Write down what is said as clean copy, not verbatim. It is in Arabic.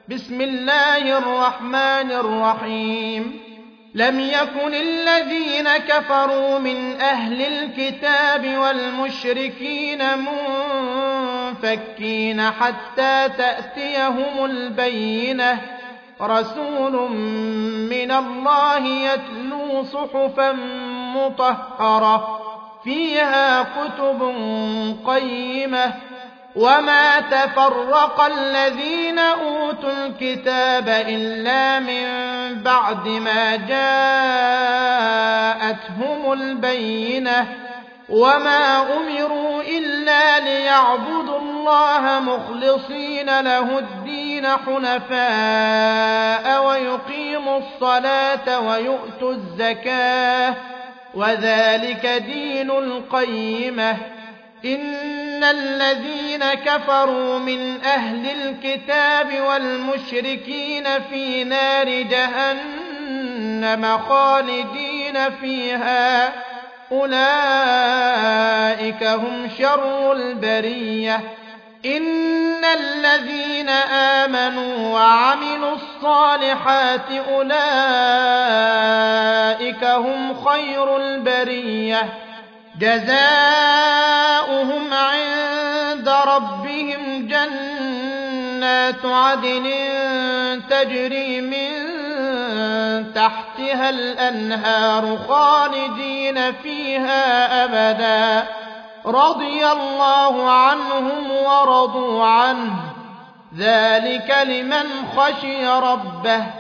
بسم الله الرحمن الرحيم لم يكن الذين كفروا من أهل الكتاب والمشركين منفكين حتى تأتيهم البينة رسول من الله يتلو صحفا مطهرة فيها كتب قيمة وما تفرق الذين أوتوا الكتاب إلا من بعد ما جاءتهم البينة وما أمروا إلا ليعبدوا الله مخلصين له الدين حنفاء ويقيموا الصلاة ويؤتوا الزكاة وذلك دين القيمة إن الذين كفروا من أهل الكتاب والمشركين في نار جهنم خالدين فيها أولئك هم شر البرية إن الذين آمنوا وعملوا الصالحات أولئك هم خير البرية جزاؤهم عند ربهم جنات عدن تجري من تحتها الأنهار خالدين فيها أبدا رضي الله عنهم ورضوا عنه ذلك لمن خشي ربه